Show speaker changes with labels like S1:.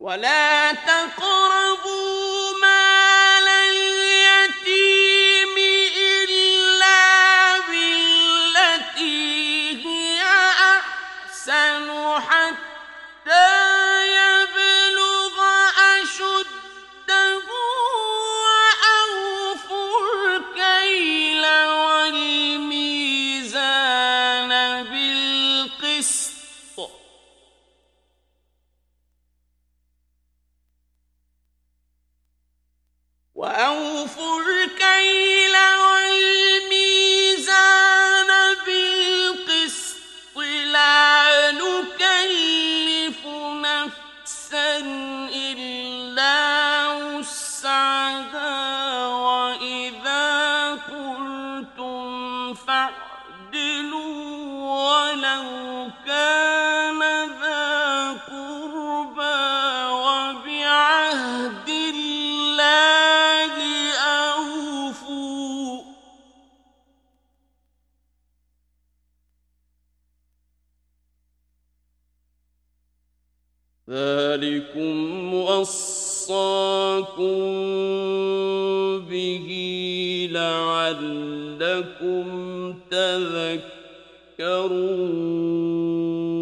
S1: ولا تقربوا مال اليتيم إلا بالتي هي أحسن حتى يبلغ أشده وأوفوا الكيل والميزان بالقسط لا نكلف نفسا إلا وسعها وإذا قلتم فاعدلوا ولو كان ذا قربى وبعهد الله أوفوا ذلكم وصاكم به لعلكم تذكرون